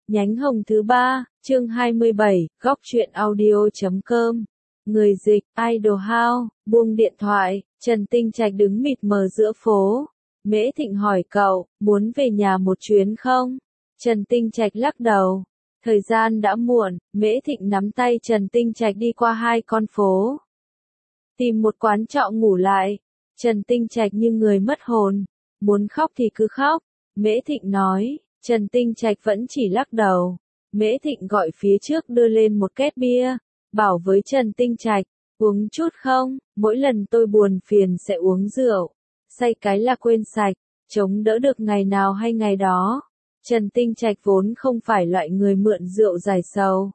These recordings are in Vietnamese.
Nhánh hồng thứ 3, chương 27, góc truyện audio.com. Người dịch, Idol House, buông điện thoại, Trần Tinh Trạch đứng mịt mờ giữa phố. Mễ Thịnh hỏi cậu, muốn về nhà một chuyến không? Trần Tinh Trạch lắc đầu. Thời gian đã muộn, Mễ Thịnh nắm tay Trần Tinh Trạch đi qua hai con phố. Tìm một quán trọ ngủ lại. Trần Tinh Trạch như người mất hồn. Muốn khóc thì cứ khóc. Mễ Thịnh nói. Trần Tinh Trạch vẫn chỉ lắc đầu. Mễ Thịnh gọi phía trước đưa lên một két bia. Bảo với Trần Tinh Trạch, uống chút không? Mỗi lần tôi buồn phiền sẽ uống rượu. Say cái là quên sạch, chống đỡ được ngày nào hay ngày đó. Trần Tinh Trạch vốn không phải loại người mượn rượu giải sầu.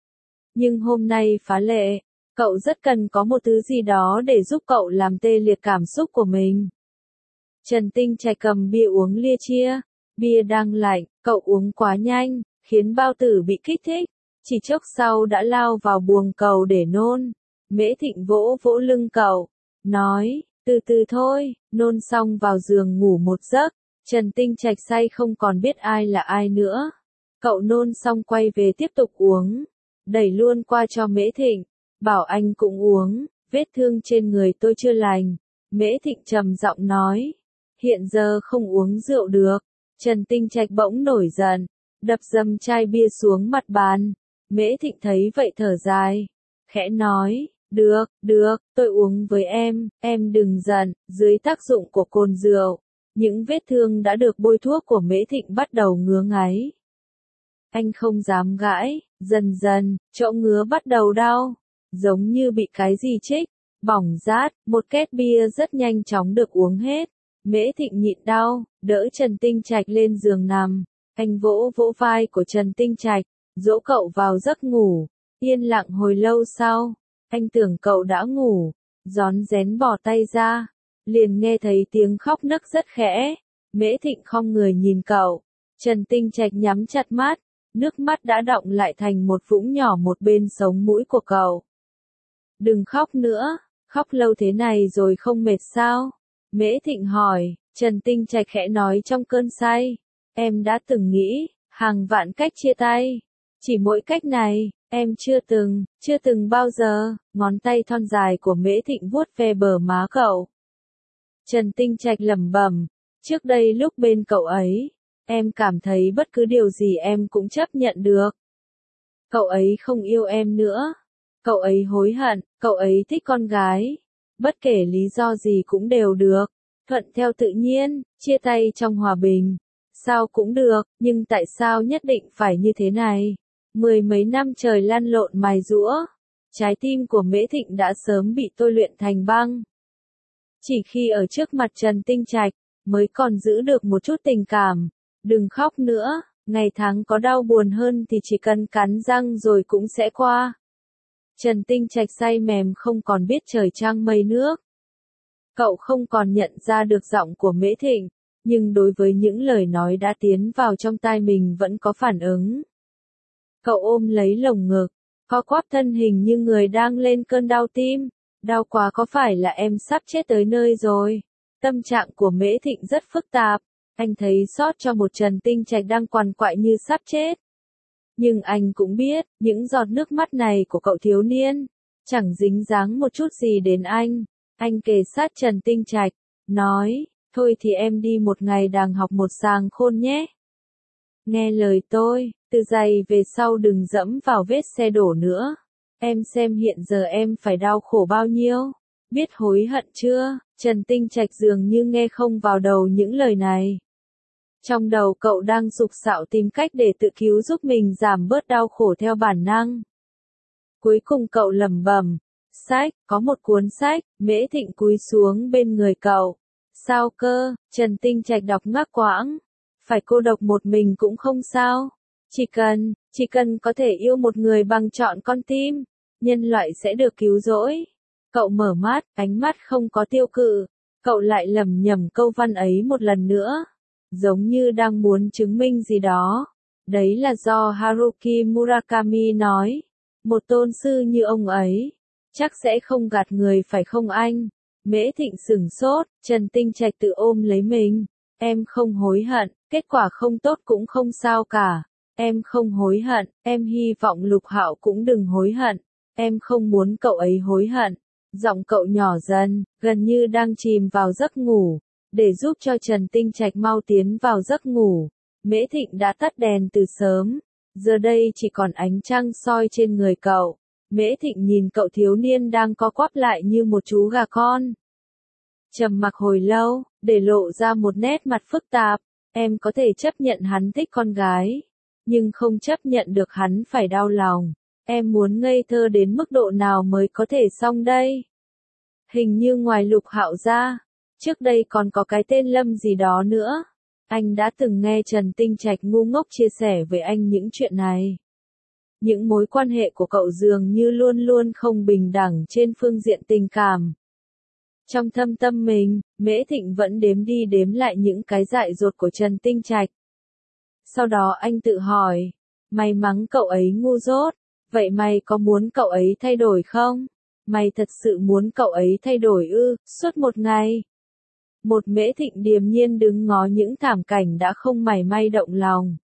Nhưng hôm nay phá lệ, cậu rất cần có một thứ gì đó để giúp cậu làm tê liệt cảm xúc của mình. Trần Tinh Trạch cầm bia uống lia chia. Bia đang lạnh, cậu uống quá nhanh, khiến bao tử bị kích thích. Chỉ chốc sau đã lao vào buồng cầu để nôn. Mễ Thịnh vỗ vỗ lưng cậu, nói, từ từ thôi, nôn xong vào giường ngủ một giấc. Trần Tinh Trạch say không còn biết ai là ai nữa. Cậu nôn xong quay về tiếp tục uống. Đẩy luôn qua cho Mễ Thịnh, bảo anh cũng uống, vết thương trên người tôi chưa lành. Mễ Thịnh trầm giọng nói, hiện giờ không uống rượu được. Trần Tinh Trạch bỗng nổi giận, đập dầm chai bia xuống mặt bàn. Mễ Thịnh thấy vậy thở dài, khẽ nói, được, tôi uống với em đừng giận. Dưới tác dụng của cồn rượu, những vết thương đã được bôi thuốc của Mễ Thịnh bắt đầu ngứa ngáy. Anh không dám gãi, dần dần, chỗ ngứa bắt đầu đau, giống như bị cái gì chích, bỏng rát. Một két bia rất nhanh chóng được uống hết. Mễ Thịnh nhịn đau, đỡ Trần Tinh Trạch lên giường nằm. Anh vỗ vỗ vai của Trần Tinh Trạch, dỗ cậu vào giấc ngủ. Yên lặng hồi lâu sau, anh tưởng cậu đã ngủ, rón rén bỏ tay ra, liền nghe thấy tiếng khóc nấc rất khẽ. Mễ Thịnh khom người nhìn cậu, Trần Tinh Trạch nhắm chặt mắt, nước mắt đã đọng lại thành một vũng nhỏ một bên sống mũi của cậu. Đừng khóc nữa, khóc lâu thế này rồi không mệt sao? Mễ Thịnh hỏi. Trần Tinh Trạch khẽ nói trong cơn say, em đã từng nghĩ, hàng vạn cách chia tay. Chỉ mỗi cách này, em chưa từng bao giờ. Ngón tay thon dài của Mễ Thịnh vuốt ve bờ má cậu. Trần Tinh Trạch lẩm bẩm, trước đây lúc bên cậu ấy, em cảm thấy bất cứ điều gì em cũng chấp nhận được. Cậu ấy không yêu em nữa. Cậu ấy hối hận, cậu ấy thích con gái. Bất kể lý do gì cũng đều được. Thuận theo tự nhiên, chia tay trong hòa bình. Sao cũng được, nhưng tại sao nhất định phải như thế này? Mười mấy năm trời lăn lộn mài giũa, trái tim của Mễ Thịnh đã sớm bị tôi luyện thành băng. Chỉ khi ở trước mặt Trần Tinh Trạch, mới còn giữ được một chút tình cảm. Đừng khóc nữa, ngày tháng có đau buồn hơn thì chỉ cần cắn răng rồi cũng sẽ qua. Trần Tinh Trạch say mềm không còn biết trời trăng mây nước. Cậu không còn nhận ra được giọng của Mễ Thịnh, nhưng đối với những lời nói đã tiến vào trong tai mình vẫn có phản ứng. Cậu ôm lấy lồng ngực, co quắp thân hình như người đang lên cơn đau tim. Đau quá, có phải là em sắp chết tới nơi rồi? Tâm trạng của Mễ Thịnh rất phức tạp. Anh thấy xót cho một Trần Tinh Trạch đang quằn quại như sắp chết. Nhưng anh cũng biết, những giọt nước mắt này của cậu thiếu niên, chẳng dính dáng một chút gì đến anh. Anh kề sát Trần Tinh Trạch, nói, thôi thì em đi một ngày đàng học một sàng khôn nhé. Nghe lời tôi, từ giày về sau đừng dẫm vào vết xe đổ nữa. Em xem hiện giờ em phải đau khổ bao nhiêu, biết hối hận chưa? Trần Tinh Trạch dường như nghe không vào đầu những lời này. Trong đầu cậu đang sục sạo tìm cách để tự cứu giúp mình giảm bớt đau khổ theo bản năng. Cuối cùng cậu lẩm bẩm, sách, có một cuốn sách. Mễ Thịnh cúi xuống bên người cậu. Sao cơ? Trần Tinh Trạch đọc ngắt quãng. Phải cô độc một mình cũng không sao. Chỉ cần có thể yêu một người bằng trọn con tim, nhân loại sẽ được cứu rỗi. Cậu mở mắt, ánh mắt không có tiêu cự. Cậu lại lẩm nhẩm câu văn ấy một lần nữa, giống như đang muốn chứng minh gì đó. Đấy là do Haruki Murakami nói. Một tôn sư như ông ấy, chắc sẽ không gạt người phải không anh? Mễ Thịnh sửng sốt, Trần Tinh Trạch tự ôm lấy mình. Em không hối hận, kết quả không tốt cũng không sao cả. Em không hối hận, em hy vọng Lục Hạo cũng đừng hối hận. Em không muốn cậu ấy hối hận. Giọng cậu nhỏ dần, gần như đang chìm vào giấc ngủ. Để giúp cho Trần Tinh Trạch mau tiến vào giấc ngủ, Mễ Thịnh đã tắt đèn từ sớm. Giờ đây chỉ còn ánh trăng soi trên người cậu. Mễ Thịnh nhìn cậu thiếu niên đang co quắp lại như một chú gà con. Trầm mặc hồi lâu, để lộ ra một nét mặt phức tạp. Em có thể chấp nhận hắn thích con gái, nhưng không chấp nhận được hắn phải đau lòng. Em muốn ngây thơ đến mức độ nào mới có thể xong đây? Hình như ngoài Lục Hạo ra, trước đây còn có cái tên Lâm gì đó nữa. Anh đã từng nghe Trần Tinh Trạch ngu ngốc chia sẻ với anh những chuyện này. Những mối quan hệ của cậu dường như luôn luôn không bình đẳng trên phương diện tình cảm. Trong thâm tâm mình, Mễ Thịnh vẫn đếm đi đếm lại những cái dại dột của Trần Tinh Trạch. Sau đó anh tự hỏi, mày mắng cậu ấy ngu dốt, vậy mày có muốn cậu ấy thay đổi không? Mày thật sự muốn cậu ấy thay đổi ư? Suốt một ngày, một Mễ Thịnh điềm nhiên đứng ngó những thảm cảnh đã không mảy may động lòng.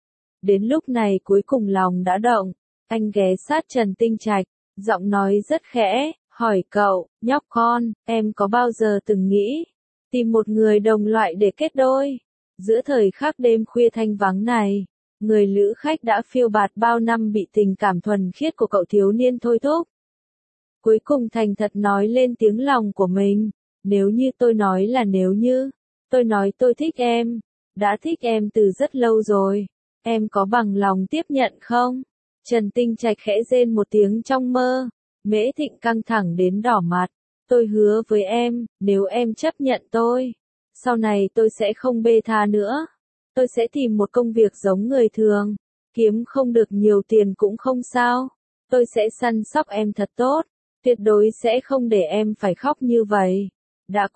Đến lúc này cuối cùng lòng đã động, anh ghé sát Trần Tinh Trạch, giọng nói rất khẽ, hỏi cậu, nhóc con, em có bao giờ từng nghĩ tìm một người đồng loại để kết đôi? Giữa thời khắc đêm khuya thanh vắng này, người lữ khách đã phiêu bạt bao năm bị tình cảm thuần khiết của cậu thiếu niên thôi thúc. Cuối cùng thành thật nói lên tiếng lòng của mình. Nếu như tôi nói là nếu như, tôi nói tôi thích em, đã thích em từ rất lâu rồi, em có bằng lòng tiếp nhận không? Trần Tinh Trạch khẽ rên một tiếng trong mơ. Mễ Thịnh căng thẳng đến đỏ mặt. Tôi hứa với em, nếu em chấp nhận tôi, sau này tôi sẽ không bê tha nữa. Tôi sẽ tìm một công việc giống người thường, kiếm không được nhiều tiền cũng không sao. Tôi sẽ săn sóc em thật tốt, tuyệt đối sẽ không để em phải khóc như vậy. Đã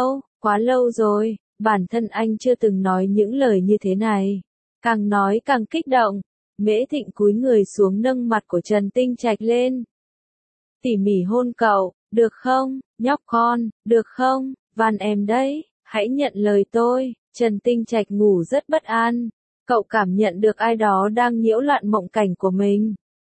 quá lâu rồi, bản thân anh chưa từng nói những lời như thế này. Càng nói càng kích động, Mễ Thịnh cúi người xuống nâng mặt của Trần Tinh Trạch lên. Tỉ mỉ hôn cậu, được không, nhóc con, được không, van em đấy, hãy nhận lời tôi. Trần Tinh Trạch ngủ rất bất an, cậu cảm nhận được ai đó đang nhiễu loạn mộng cảnh của mình.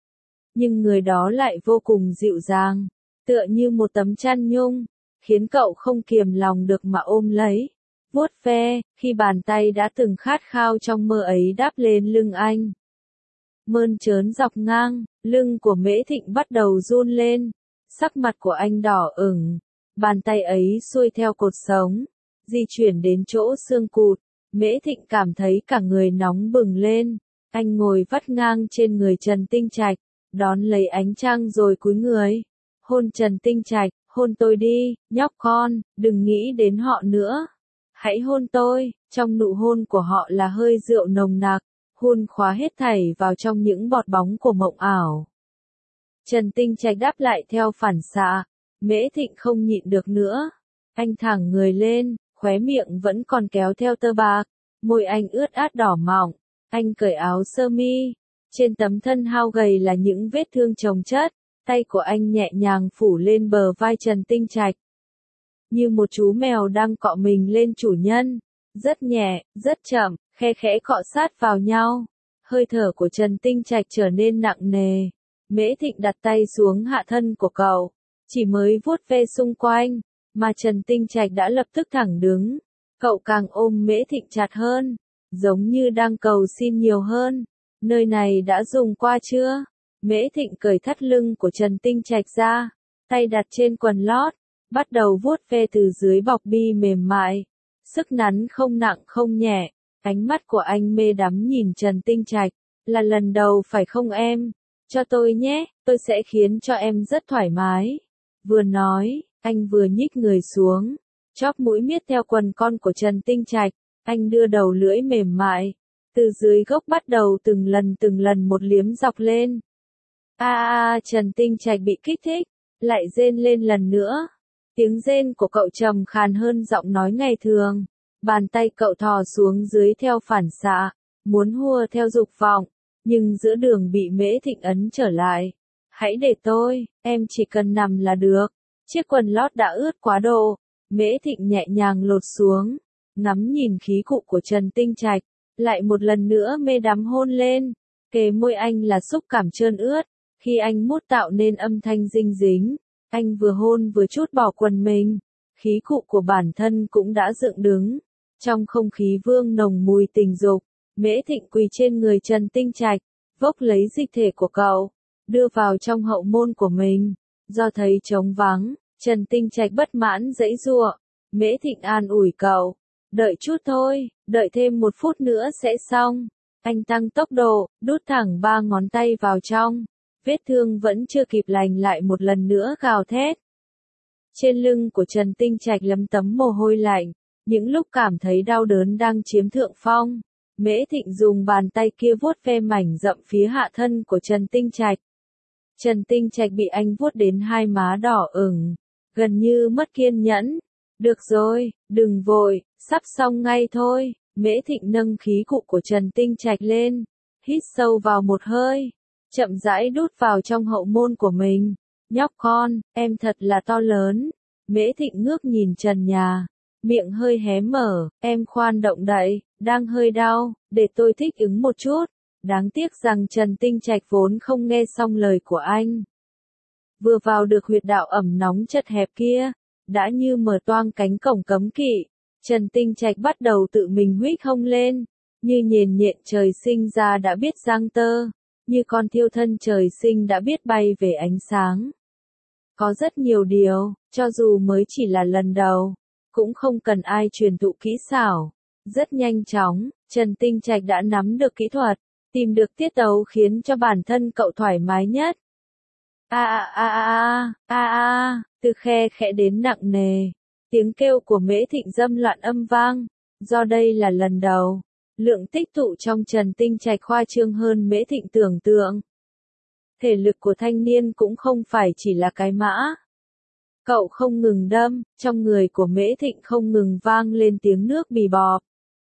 Nhưng người đó lại vô cùng dịu dàng, tựa như một tấm chăn nhung, khiến cậu không kiềm lòng được mà ôm lấy, vuốt ve, khi bàn tay đã từng khát khao trong mơ ấy đáp lên lưng anh. Mơn trớn dọc ngang, lưng của Mễ Thịnh bắt đầu run lên, sắc mặt của anh đỏ ửng, bàn tay ấy xuôi theo cột sống, di chuyển đến chỗ xương cụt. Mễ Thịnh cảm thấy cả người nóng bừng lên, anh ngồi vắt ngang trên người Trần Tinh Trạch, đón lấy ánh trăng rồi cúi người, hôn Trần Tinh Trạch, hôn tôi đi, nhóc con, đừng nghĩ đến họ nữa. Hãy hôn tôi, trong nụ hôn của họ là hơi rượu nồng nặc, hun khóa hết thảy vào trong những bọt bóng của mộng ảo. Trần Tinh Trạch đáp lại theo phản xạ, Mễ Thịnh không nhịn được nữa. Anh thẳng người lên, khóe miệng vẫn còn kéo theo tơ bạc, môi anh ướt át đỏ mọng. Anh cởi áo sơ mi, trên tấm thân hao gầy là những vết thương chồng chất, tay của anh nhẹ nhàng phủ lên bờ vai Trần Tinh Trạch. Như một chú mèo đang cọ mình lên chủ nhân, rất nhẹ, rất chậm, khe khẽ cọ sát vào nhau. Hơi thở của Trần Tinh Trạch trở nên nặng nề. Mễ Thịnh đặt tay xuống hạ thân của cậu, chỉ mới vuốt ve xung quanh, mà Trần Tinh Trạch đã lập tức thẳng đứng. Cậu càng ôm Mễ Thịnh chặt hơn, giống như đang cầu xin nhiều hơn. Nơi này đã dùng qua chưa? Mễ Thịnh cởi thắt lưng của Trần Tinh Trạch ra, tay đặt trên quần lót, bắt đầu vuốt ve từ dưới bọc bi mềm mại. Sức nắn không nặng không nhẹ, ánh mắt của anh mê đắm nhìn Trần Tinh Trạch. Là lần đầu phải không em? Cho tôi nhé, tôi sẽ khiến cho em rất thoải mái. Vừa nói, anh vừa nhích người xuống, chóp mũi miết theo quần con của Trần Tinh Trạch. Anh đưa đầu lưỡi mềm mại, từ dưới gốc bắt đầu từng lần một liếm dọc lên. Trần Tinh Trạch bị kích thích, lại rên lên lần nữa. Tiếng rên của cậu trầm khàn hơn giọng nói ngày thường. Bàn tay cậu thò xuống dưới theo phản xạ, muốn hùa theo dục vọng, nhưng giữa đường bị Mễ Thịnh ấn trở lại. Hãy để tôi, em chỉ cần nằm là được. Chiếc quần lót đã ướt quá độ. Mễ Thịnh nhẹ nhàng lột xuống, ngắm nhìn khí cụ của Trần Tinh Trạch. lại một lần nữa mê đắm hôn lên. Kề môi anh là xúc cảm trơn ướt, khi anh mút tạo nên âm thanh dinh dính, anh vừa hôn vừa trút bỏ quần mình, khí cụ của bản thân cũng đã dựng đứng. Trong không khí vương nồng mùi tình dục, Mễ Thịnh quỳ trên người Trần Tinh Trạch, vốc lấy dịch thể của cậu, đưa vào trong hậu môn của mình. Do thấy trống vắng, Trần Tinh Trạch bất mãn giãy giụa. Mễ Thịnh an ủi cậu, đợi chút thôi, đợi thêm 1 phút nữa sẽ xong. Anh tăng tốc độ, đút thẳng 3 ngón tay vào trong. Vết thương vẫn chưa kịp lành lại một lần nữa gào thét. Trên lưng của Trần Tinh Trạch lấm tấm mồ hôi lạnh, những lúc cảm thấy đau đớn đang chiếm thượng phong. Mễ Thịnh dùng bàn tay kia vuốt ve mảnh rậm phía hạ thân của Trần Tinh Trạch. Trần Tinh Trạch bị anh vuốt đến hai má đỏ ửng, gần như mất kiên nhẫn. Được rồi, đừng vội, sắp xong ngay thôi. Mễ Thịnh nâng khí cụ của Trần Tinh Trạch lên, hít sâu vào một hơi, chậm rãi đút vào trong hậu môn của mình. Nhóc con, em thật là to lớn. Mễ Thịnh ngước nhìn trần nhà, miệng hơi hé mở, em khoan động đậy, đang hơi đau, để tôi thích ứng một chút. Đáng tiếc rằng Trần Tinh Trạch vốn không nghe xong lời của anh. Vừa vào được huyệt đạo ẩm nóng chật hẹp kia, đã như mở toang cánh cổng cấm kỵ. Trần Tinh Trạch bắt đầu tự mình huých hông lên, như nhện nhện trời sinh ra đã biết giang tơ, như con thiêu thân trời sinh đã biết bay về ánh sáng. Có rất nhiều điều, cho dù mới chỉ là lần đầu, cũng không cần ai truyền thụ kỹ xảo. Rất nhanh chóng, Trần Tinh Trạch đã nắm được kỹ thuật, tìm được tiết tấu khiến cho bản thân cậu thoải mái nhất. Từ khe khẽ đến nặng nề. Tiếng kêu của Mễ Thịnh dâm loạn âm vang. Do đây là lần đầu, lượng tích tụ trong Trần Tinh Trạch khoa trương hơn Mễ Thịnh tưởng tượng. Thể lực của thanh niên cũng không phải chỉ là cái mã. Cậu không ngừng đâm, trong người của Mễ Thịnh không ngừng vang lên tiếng nước bì bọp.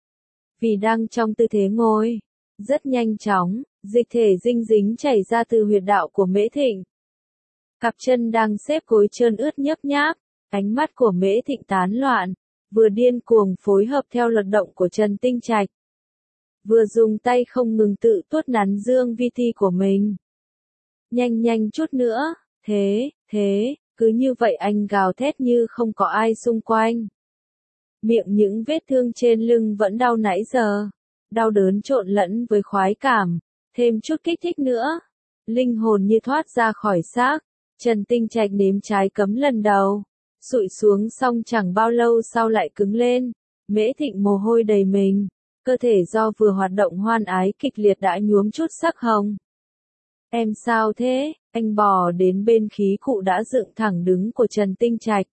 Vì đang trong tư thế ngồi, rất nhanh chóng, dịch thể dinh dính chảy ra từ huyệt đạo của Mễ Thịnh. Cặp chân đang xếp gối trơn ướt nhấp nháp, ánh mắt của Mễ Thịnh tán loạn, vừa điên cuồng phối hợp theo luật động của Trần Tinh Trạch, vừa dùng tay không ngừng tự tuốt nắn dương vi thi của mình. Nhanh chút nữa, thế, cứ như vậy anh gào thét như không có ai xung quanh. Miệng những vết thương trên lưng vẫn đau nãy giờ, đau đớn trộn lẫn với khoái cảm, thêm chút kích thích nữa. Linh hồn như thoát ra khỏi xác, Trần Tinh Trạch nếm trái cấm lần đầu, sụi xuống xong chẳng bao lâu sau lại cứng lên. Mễ Thịnh mồ hôi đầy mình, cơ thể do vừa hoạt động hoan ái kịch liệt đã nhuốm chút sắc hồng. Em sao thế? Anh bò đến bên khí cụ đã dựng thẳng đứng của Trần Tinh Trạch.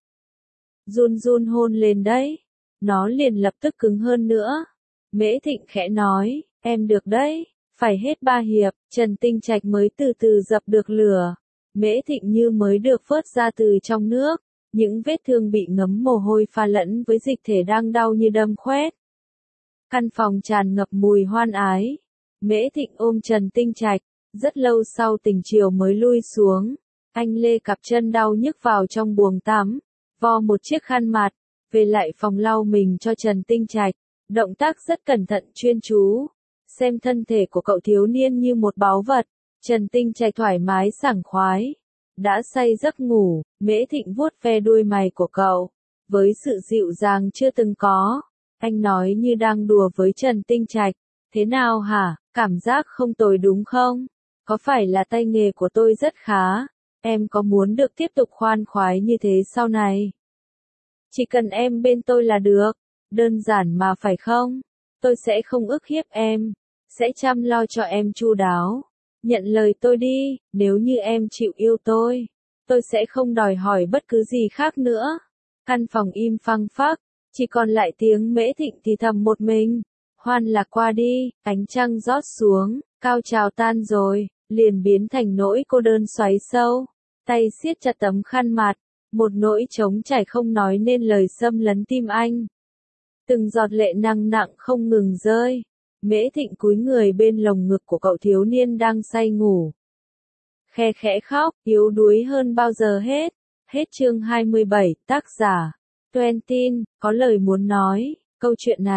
Run hôn lên đấy. Nó liền lập tức cứng hơn nữa. Mễ Thịnh khẽ nói, em được đấy. Phải hết 3 hiệp, Trần Tinh Trạch mới từ từ dập được lửa. Mễ Thịnh như mới được vớt ra từ trong nước. Những vết thương bị ngấm mồ hôi pha lẫn với dịch thể đang đau như đâm khoét. Căn phòng tràn ngập mùi hoan ái. Mễ Thịnh ôm Trần Tinh Trạch. Rất lâu sau tình chiều mới lui xuống. Anh lê cặp chân đau nhức vào trong buồng tắm, vo một chiếc khăn mặt, về lại phòng lau mình cho Trần Tinh Trạch. Động tác rất cẩn thận chuyên chú. Xem thân thể của cậu thiếu niên như một báu vật. Trần Tinh Trạch thoải mái sảng khoái. Đã say giấc ngủ, Mễ Thịnh vuốt ve đuôi mày của cậu. Với sự dịu dàng chưa từng có. Anh nói như đang đùa với Trần Tinh Trạch. Thế nào hả, cảm giác không tồi đúng không? Có phải là tay nghề của tôi rất khá? Em có muốn được tiếp tục khoan khoái như thế sau này? Chỉ cần em bên tôi là được. Đơn giản mà phải không? Tôi sẽ không ức hiếp em. Sẽ chăm lo cho em chu đáo. Nhận lời tôi đi, nếu như em chịu yêu tôi sẽ không đòi hỏi bất cứ gì khác nữa. Căn phòng im phăng phắc, chỉ còn lại tiếng Mễ Thịnh thì thầm một mình. Hoan lạc qua đi, ánh trăng rót xuống, cao trào tan rồi, liền biến thành nỗi cô đơn xoáy sâu. Tay siết chặt tấm khăn mặt, một nỗi trống trải không nói nên lời xâm lấn tim anh. Từng giọt lệ nặng nặng không ngừng rơi. Mễ Thịnh cúi người bên lồng ngực của cậu thiếu niên đang say ngủ. Khe khẽ khóc, yếu đuối hơn bao giờ hết. Hết chương 27, tác giả Twentin, có lời muốn nói, câu chuyện này,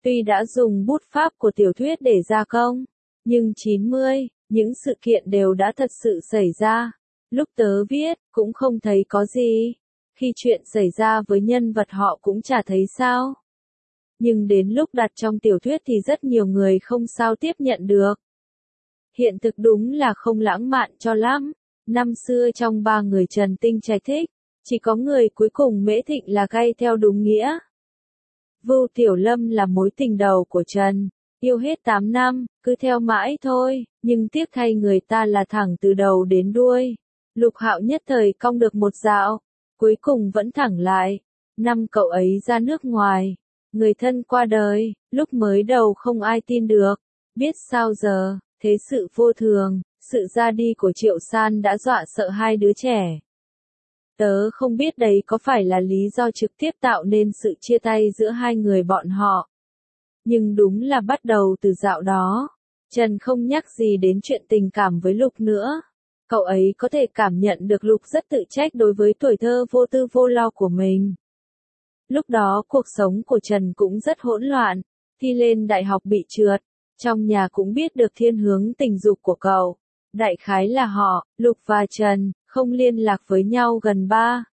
Tuy đã dùng bút pháp của tiểu thuyết để gia công, nhưng 90, những sự kiện đều đã thật sự xảy ra. Lúc tớ viết, cũng không thấy có gì. Khi chuyện xảy ra với nhân vật họ cũng chả thấy sao. Nhưng đến lúc đặt trong tiểu thuyết thì rất nhiều người không sao tiếp nhận được. Hiện thực đúng là không lãng mạn cho lắm. Năm xưa trong 3 người Trần Tinh Trạch thích, chỉ có người cuối cùng Mễ Thịnh là gay theo đúng nghĩa. Vưu Tiểu Lâm là mối tình đầu của Trần, yêu hết 8 năm, cứ theo mãi thôi, nhưng tiếc thay người ta là thẳng từ đầu đến đuôi. Lục Hạo nhất thời cong được một dạo, cuối cùng vẫn thẳng lại. Năm cậu ấy ra nước ngoài, người thân qua đời, lúc mới đầu không ai tin được, biết sao giờ, thế sự vô thường, sự ra đi của Triệu San đã dọa sợ hai đứa trẻ. Tớ không biết đấy có phải là lý do trực tiếp tạo nên sự chia tay giữa hai người bọn họ. Nhưng đúng là bắt đầu từ dạo đó, Trần không nhắc gì đến chuyện tình cảm với Lục nữa. Cậu ấy có thể cảm nhận được Lục rất tự trách đối với tuổi thơ vô tư vô lo của mình. Lúc đó cuộc sống của Trần cũng rất hỗn loạn, thi lên đại học bị trượt, trong nhà cũng biết được thiên hướng tình dục của cậu. Đại khái là họ, Lục và Trần, không liên lạc với nhau gần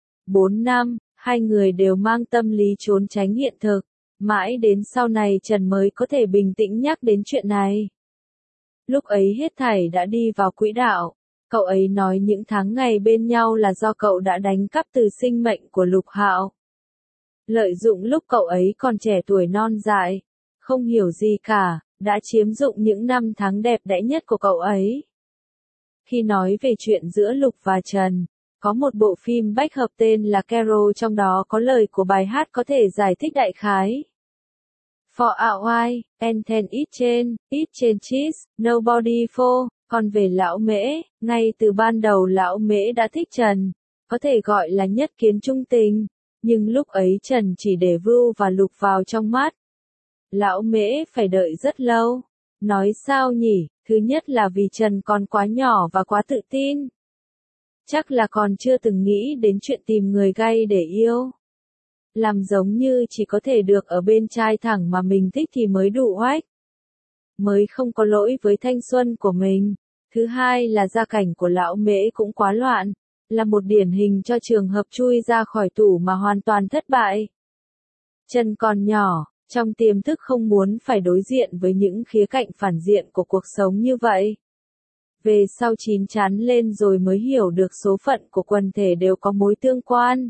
4 năm, hai người đều mang tâm lý trốn tránh hiện thực. Mãi đến sau này Trần mới có thể bình tĩnh nhắc đến chuyện này. Lúc ấy hết thảy đã đi vào quỹ đạo. Cậu ấy nói những tháng ngày bên nhau là do cậu đã đánh cắp từ sinh mệnh của Lục Hạo. Lợi dụng lúc cậu ấy còn trẻ tuổi non dại, không hiểu gì cả, đã chiếm dụng những năm tháng đẹp đẽ nhất của cậu ấy. Khi nói về chuyện giữa Lục và Trần, có một bộ phim bách hợp tên là Carol, trong đó có lời của bài hát có thể giải thích đại khái. For a while, and then it changes, nobody for. Còn về lão Mễ, ngay từ ban đầu lão Mễ đã thích Trần, có thể gọi là nhất kiến trung tình, nhưng lúc ấy Trần chỉ để Vưu và Lục vào trong mắt. Lão Mễ phải đợi rất lâu. Nói sao nhỉ, thứ nhất là vì Trần còn quá nhỏ và quá tự tin. Chắc là còn chưa từng nghĩ đến chuyện tìm người gay để yêu. Làm giống như chỉ có thể được ở bên trai thẳng mà mình thích thì mới đủ oách. Mới không có lỗi với thanh xuân của mình. Thứ hai là gia cảnh của lão Mễ cũng quá loạn, là một điển hình cho trường hợp chui ra khỏi tủ mà hoàn toàn thất bại. Trần còn nhỏ, trong tiềm thức không muốn phải đối diện với những khía cạnh phản diện của cuộc sống như vậy. Về sau chín chắn lên rồi mới hiểu được số phận của quần thể đều có mối tương quan.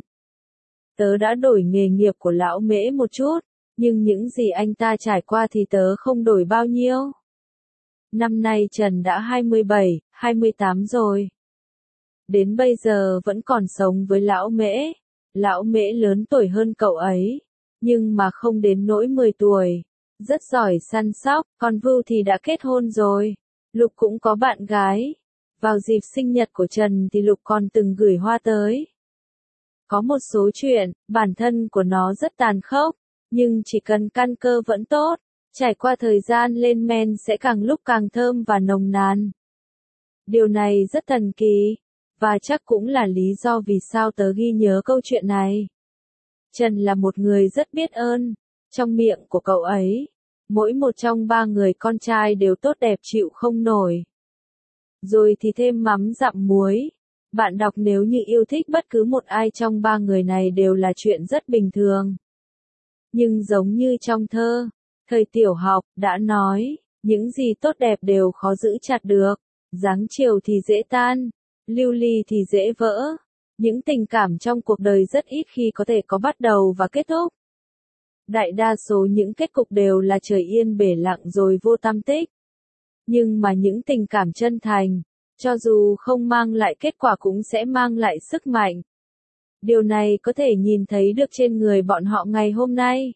Tớ đã đổi nghề nghiệp của lão Mễ một chút, nhưng những gì anh ta trải qua thì tớ không đổi bao nhiêu. Năm nay Trần đã 27, 28 rồi. Đến bây giờ vẫn còn sống với lão Mễ. Lão Mễ lớn tuổi hơn cậu ấy, nhưng mà không đến nỗi 10 tuổi. Rất giỏi săn sóc, còn Vưu thì đã kết hôn rồi. Lục cũng có bạn gái. Vào dịp sinh nhật của Trần thì Lục còn từng gửi hoa tới. Có một số chuyện, bản thân của nó rất tàn khốc, nhưng chỉ cần căn cơ vẫn tốt, trải qua thời gian lên men sẽ càng lúc càng thơm và nồng nàn. Điều này rất thần kỳ, và chắc cũng là lý do vì sao tớ ghi nhớ câu chuyện này. Trần là một người rất biết ơn, trong miệng của cậu ấy, mỗi một trong 3 người con trai đều tốt đẹp chịu không nổi. Rồi thì thêm mắm dặm muối. Bạn đọc nếu như yêu thích bất cứ một ai trong 3 người này đều là chuyện rất bình thường. Nhưng giống như trong thơ, thời tiểu học, đã nói, những gì tốt đẹp đều khó giữ chặt được, dáng chiều thì dễ tan, lưu ly thì dễ vỡ. Những tình cảm trong cuộc đời rất ít khi có thể có bắt đầu và kết thúc. Đại đa số những kết cục đều là trời yên bể lặng rồi vô tăm tích. Nhưng mà những tình cảm chân thành, cho dù không mang lại kết quả cũng sẽ mang lại sức mạnh. Điều này có thể nhìn thấy được trên người bọn họ ngày hôm nay.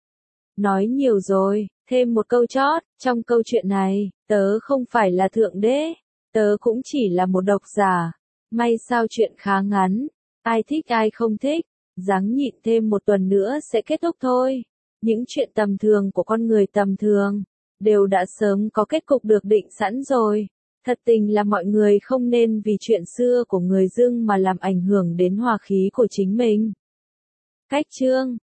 Nói nhiều rồi, thêm một câu chót, trong câu chuyện này, tớ không phải là thượng đế, tớ cũng chỉ là một độc giả. May sao chuyện khá ngắn, ai thích ai không thích, ráng nhịn thêm một tuần nữa sẽ kết thúc thôi. Những chuyện tầm thường của con người tầm thường, đều đã sớm có kết cục được định sẵn rồi. Thật tình là mọi người không nên vì chuyện xưa của người dưng mà làm ảnh hưởng đến hòa khí của chính mình. Cách chương